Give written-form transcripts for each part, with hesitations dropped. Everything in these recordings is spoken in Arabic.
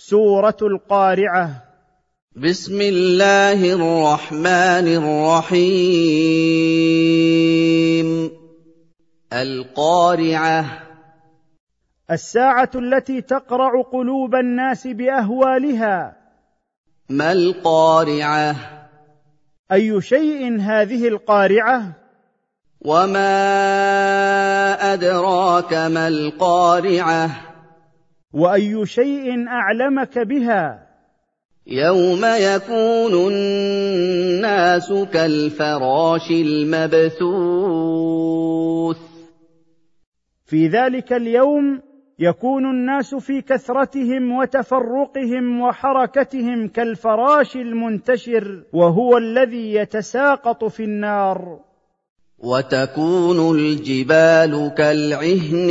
سورة القارعة. بسم الله الرحمن الرحيم. القارعة. الساعة التي تقرع قلوب الناس بأهوالها. ما القارعة؟ أي شيء هذه القارعة؟ وما أدراك ما القارعة؟ وأي شيء أعلمك بها؟ يوم يكون الناس كالفراش المبثوث. في ذلك اليوم يكون الناس في كثرتهم وتفرقهم وحركتهم كالفراش المنتشر، وهو الذي يتساقط في النار. وتكون الجبال كالعهن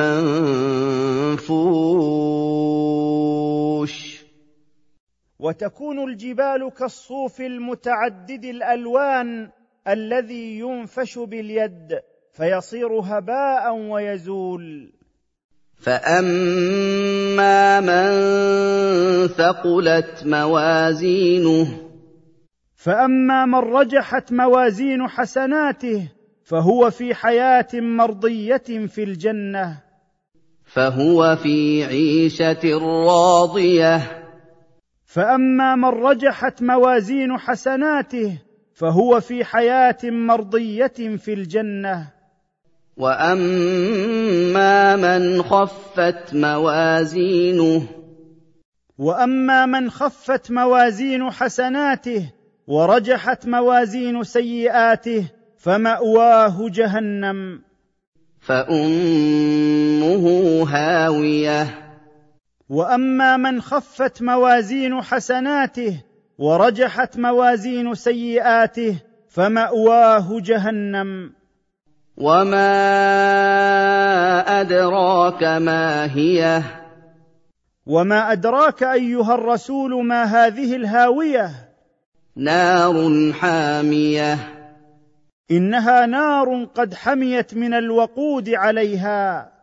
المنفوش. وتكون الجبال كالصوف المتعدد الألوان الذي ينفش باليد فيصير هباء ويزول. فأما من ثقلت موازينه. فأما من رجحت موازين حسناته فهو في حياة مرضية في الجنة. فهو في عيشة راضية. فأما من رجحت موازين حسناته فهو في حياة مرضية في الجنة. وأما من خفت موازينه. وأما من خفت موازين حسناته ورجحت موازين سيئاته فمأواه جهنم. فأمه هاوية. وأما من خفت موازين حسناته ورجحت موازين سيئاته فمأواه جهنم. وما أدراك ما هي؟ وما أدراك أيها الرسول ما هذه الهاوية؟ نار حامية. إنها نار قد حميت من الوقود عليها.